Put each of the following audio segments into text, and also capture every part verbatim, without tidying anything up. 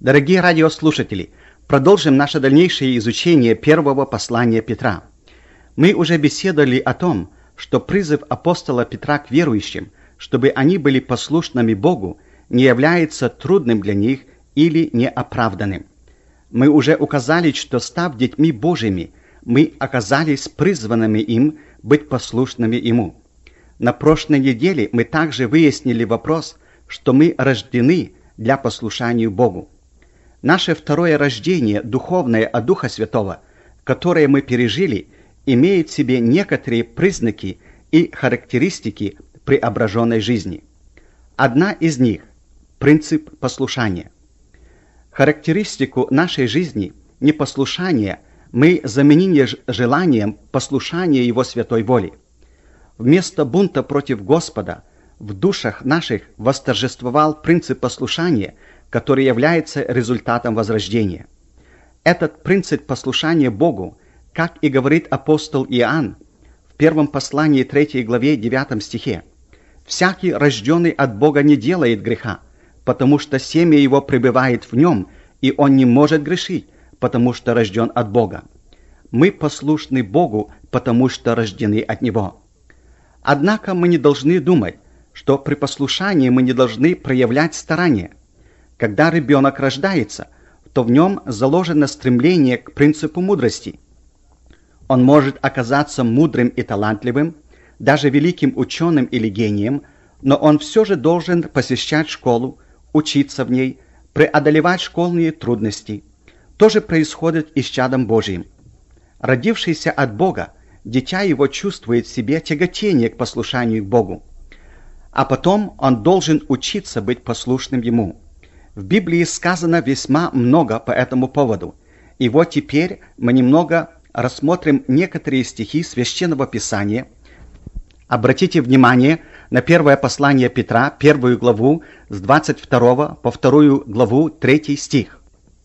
Дорогие радиослушатели, продолжим наше дальнейшее изучение первого послания Петра. Мы уже беседовали о том, что призыв апостола Петра к верующим, чтобы они были послушными Богу, не является трудным для них или неоправданным. Мы уже указали, что, став детьми Божьими, мы оказались призванными им быть послушными Ему. На прошлой неделе мы также выяснили вопрос, что мы рождены для послушания Богу. Наше второе рождение, духовное от Духа Святого, которое мы пережили, имеет в себе некоторые признаки и характеристики преображенной жизни. Одна из них – принцип послушания. Характеристику нашей жизни, непослушания, мы заменили желанием послушания Его святой воли. Вместо бунта против Господа в душах наших восторжествовал принцип послушания, который является результатом возрождения. Этот принцип послушания Богу, как и говорит апостол Иоанн в первом послании третьей главе девятом стихе, «Всякий, рожденный от Бога, не делает греха, потому что семя его пребывает в нем, и он не может грешить, потому что рожден от Бога. Мы послушны Богу, потому что рождены от Него». Однако мы не должны думать, что при послушании мы не должны проявлять старания. Когда ребенок рождается, то в нем заложено стремление к принципу мудрости. Он может оказаться мудрым и талантливым, даже великим ученым или гением, но он все же должен посещать школу, учиться в ней, преодолевать школьные трудности. То же происходит и с чадом Божиим. Родившийся от Бога, дитя его чувствует в себе тяготение к послушанию к Богу. А потом он должен учиться быть послушным Ему. В Библии сказано весьма много по этому поводу. И вот теперь мы немного рассмотрим некоторые стихи Священного Писания. Обратите внимание на первое послание Петра, первую главу, с двадцать второго по вторую главу, третий стих.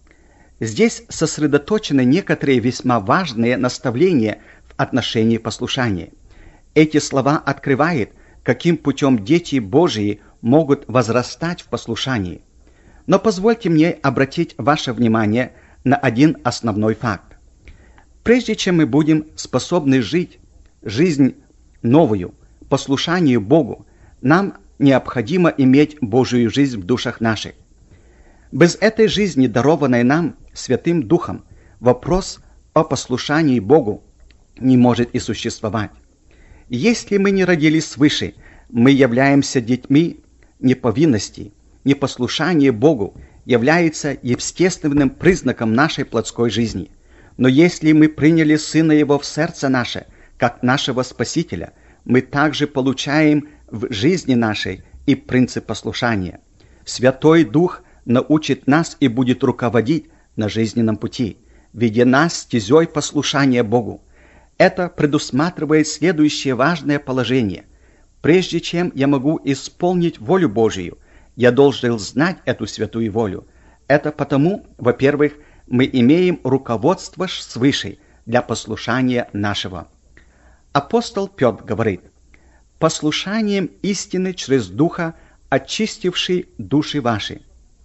Здесь сосредоточены некоторые весьма важные наставления в отношении послушания. Эти слова открывают, каким путем дети Божьи могут возрастать в послушании. Но позвольте мне обратить ваше внимание на один основной факт. Прежде чем мы будем способны жить жизнь новую, послушанию Богу, нам необходимо иметь Божию жизнь в душах наших. Без этой жизни, дарованной нам Святым Духом, вопрос о послушании Богу не может и существовать. Если мы не родились свыше, мы являемся детьми неповинности. Непослушание Богу является естественным признаком нашей плотской жизни. Но если мы приняли Сына Его в сердце наше, как нашего Спасителя, мы также получаем в жизни нашей и принцип послушания. Святой Дух научит нас и будет руководить на жизненном пути, ведя нас стезей послушания Богу. Это предусматривает следующее важное положение. Прежде чем я могу исполнить волю Божию, я должен знать эту святую волю. Это потому, во-первых, мы имеем руководство свыше для послушания нашего. Апостол Петр говорит: «Послушанием истины через Духа, очистивший души ваши».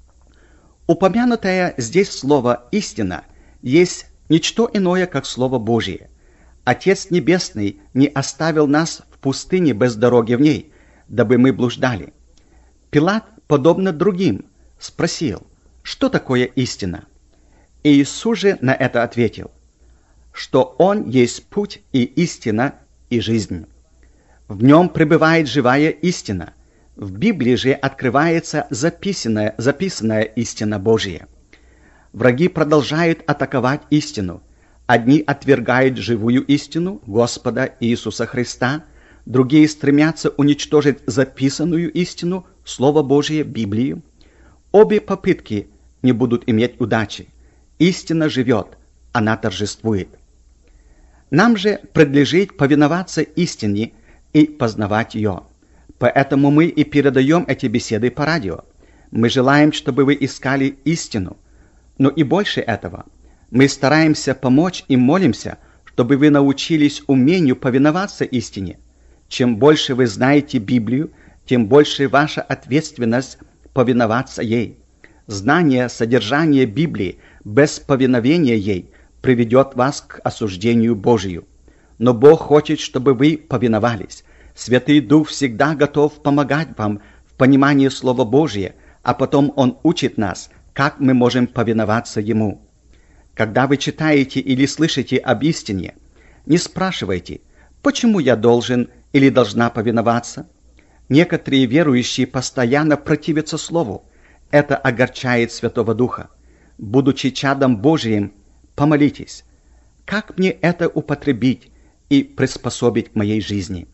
Упомянутое здесь слово «истина» есть ничто иное, как Слово Божие. Отец Небесный не оставил нас в пустыне без дороги в ней, дабы мы блуждали. Пилат, подобно другим, спросил, что такое истина? И Иисус же на это ответил, что Он есть путь и истина и жизнь. В Нем пребывает живая истина. В Библии же открывается записанная, записанная истина Божия. Враги продолжают атаковать истину. Одни отвергают живую истину Господа Иисуса Христа, другие стремятся уничтожить записанную истину, Слово Божие, Библию. Обе попытки не будут иметь удачи. Истина живет, она торжествует. Нам же предлежит повиноваться истине и познавать ее. Поэтому мы и передаем эти беседы по радио. Мы желаем, чтобы вы искали истину. Но и больше этого. Мы стараемся помочь и молимся, чтобы вы научились умению повиноваться истине. Чем больше вы знаете Библию, тем больше ваша ответственность повиноваться ей. Знание содержания Библии без повиновения ей приведет вас к осуждению Божию. Но Бог хочет, чтобы вы повиновались. Святый Дух всегда готов помогать вам в понимании Слова Божия, а потом Он учит нас, как мы можем повиноваться Ему. Когда вы читаете или слышите об истине, не спрашивайте, почему я должен или должна повиноваться. Некоторые верующие постоянно противятся Слову. Это огорчает Святого Духа. Будучи чадом Божиим, помолитесь, как мне это употребить и приспособить к моей жизни.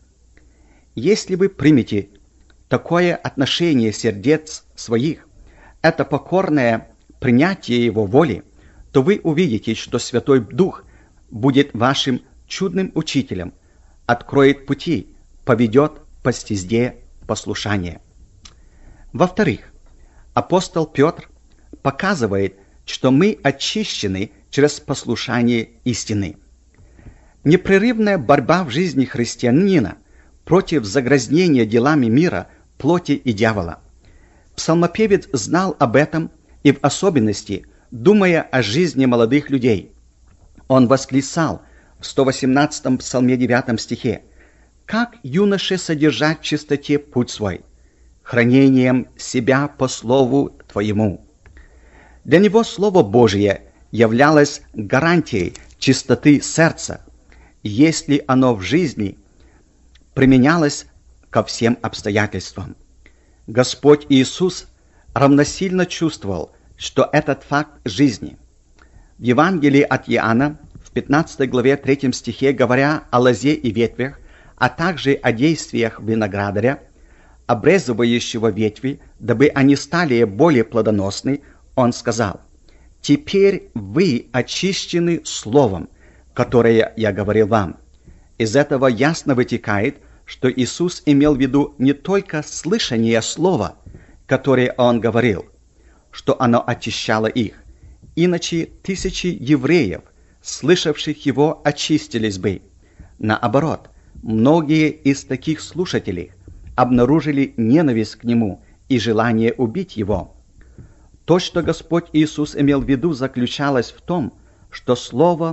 Если вы примете такое отношение сердец своих, это покорное принятие Его воли, то вы увидите, что Святой Дух будет вашим чудным учителем, откроет пути, поведет по стезе послушания. Во-вторых, апостол Петр показывает, что мы очищены через послушание истины. Непрерывная борьба в жизни христианина против загрязнения делами мира, плоти и дьявола. Псалмопевец знал об этом и в особенности, думая о жизни молодых людей. Он восклицал в сто восемнадцатом псалме девятом стихе: «Как юноше содержать в чистоте путь свой, хранением себя по слову Твоему». Для него Слово Божие являлось гарантией чистоты сердца, если оно в жизни применялось ко всем обстоятельствам. Господь Иисус равносильно чувствовал, что этот факт жизни. В Евангелии от Иоанна в пятнадцатой главе третьем стихе, говоря о лозе и ветвях, а также о действиях виноградаря, обрезывающего ветви, дабы они стали более плодоносны, он сказал: «Теперь вы очищены словом, которое я говорил вам». Из этого ясно вытекает, что Иисус имел в виду не только слышание слова, которое Он говорил, что оно очищало их, иначе тысячи евреев, слышавших Его, очистились бы. Наоборот, многие из таких слушателей обнаружили ненависть к Нему и желание убить Его. То, что Господь Иисус имел в виду, заключалось в том, что Слово,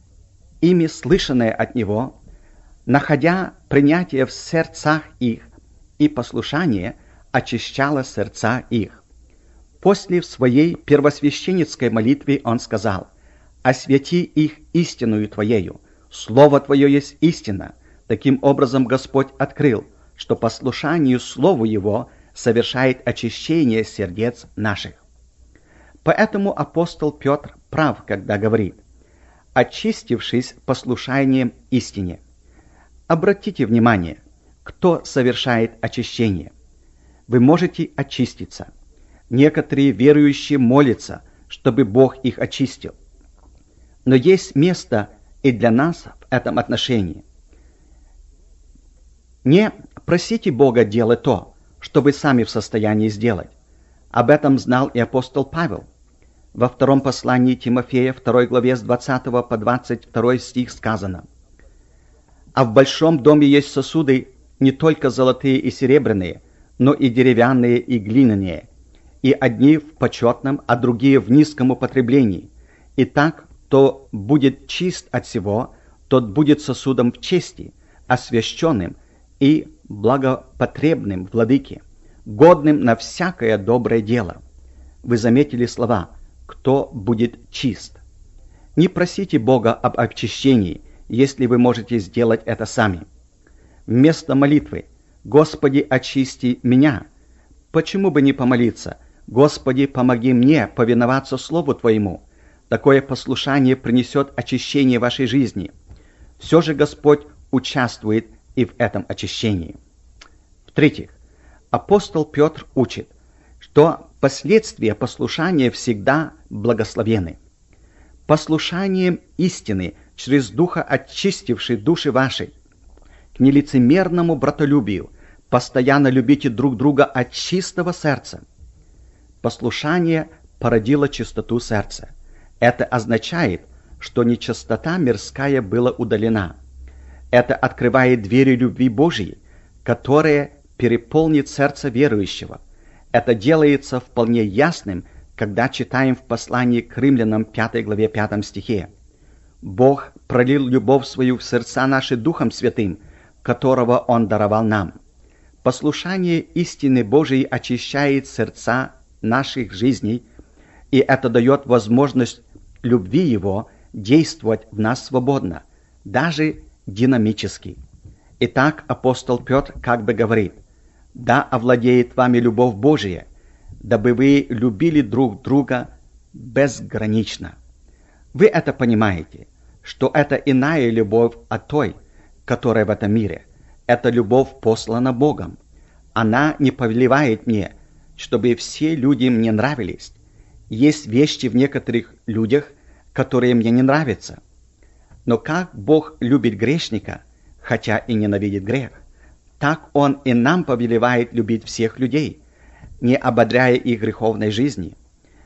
ими слышанное от Него, находя принятие в сердцах их и послушание, очищало сердца их. После в своей первосвященницкой молитве Он сказал: «Освети их истинную Твоею, Слово Твое есть истина». Таким образом Господь открыл, что послушанию Слову Его совершает очищение сердец наших. Поэтому апостол Петр прав, когда говорит: «Очистившись послушанием истине». Обратите внимание, кто совершает очищение. Вы можете очиститься. Некоторые верующие молятся, чтобы Бог их очистил. Но есть место и для нас в этом отношении. Не просите Бога делать то, что вы сами в состоянии сделать. Об этом знал и апостол Павел. Во втором послании Тимофея, второй главе с двадцатого по двадцать второй стих сказано: «А в большом доме есть сосуды не только золотые и серебряные, но и деревянные и глиняные, и одни в почетном, а другие в низком употреблении. Итак, кто будет чист от всего, тот будет сосудом в чести, освященным и благопотребным владыке, годным на всякое доброе дело». Вы заметили слова «кто будет чист». Не просите Бога об очищении, если вы можете сделать это сами. Вместо молитвы «Господи, очисти меня», почему бы не помолиться «Господи, помоги мне повиноваться Слову Твоему». Такое послушание принесет очищение вашей жизни. Все же Господь участвует и в этом очищении. В-третьих, апостол Петр учит, что последствия послушания всегда благословенны. Послушанием истины через Духа очистивший души ваши, к нелицемерному братолюбию, постоянно любите друг друга от чистого сердца. Послушание породило чистоту сердца. Это означает, что нечистота мирская была удалена. Это открывает двери любви Божьей, которая переполнит сердце верующего. Это делается вполне ясным когда читаем в послании к Римлянам пятой главе пятом стихе: «Бог пролил любовь свою в сердца наши Духом Святым, которого Он даровал нам». Послушание истины Божией очищает сердца наших жизней, и это дает возможность любви Его действовать в нас свободно, даже динамически. Итак, апостол Петр как бы говорит: «Да овладеет вами любовь Божия, дабы вы любили друг друга безгранично». Вы это понимаете, что это иная любовь от той, которая в этом мире. Эта любовь послана Богом. Она не повелевает мне, чтобы все люди мне нравились. Есть вещи в некоторых людях, которые мне не нравятся. Но как Бог любит грешника, хотя и ненавидит грех, так Он и нам повелевает любить всех людей, не ободряя их греховной жизни.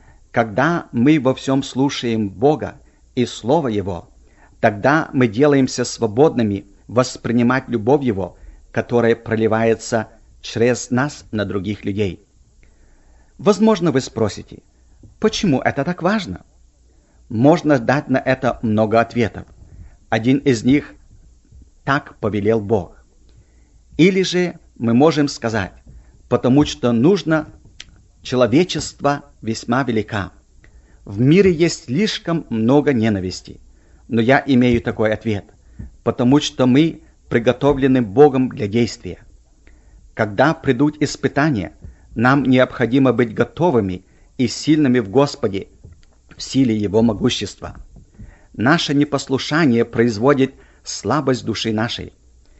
Когда мы во всем слушаем Бога и Слово Его, тогда мы делаемся свободными воспринимать любовь Его, которая проливается через нас на других людей. Возможно, вы спросите, почему это так важно? Можно дать на это много ответов. Один из них: так повелел Бог. Или же мы можем сказать: потому что нужно, человечество весьма велика. В мире есть слишком много ненависти. Но я имею такой ответ: потому что мы приготовлены Богом для действия. Когда придут испытания, нам необходимо быть готовыми и сильными в Господе, в силе Его могущества. Наше непослушание производит слабость души нашей.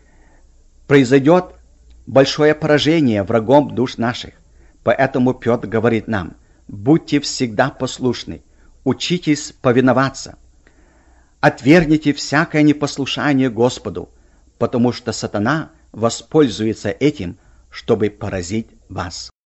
Произойдет большое поражение врагом душ наших. Поэтому Петр говорит нам: будьте всегда послушны, учитесь повиноваться. Отвергните всякое непослушание Господу, потому что сатана воспользуется этим, чтобы поразить вас.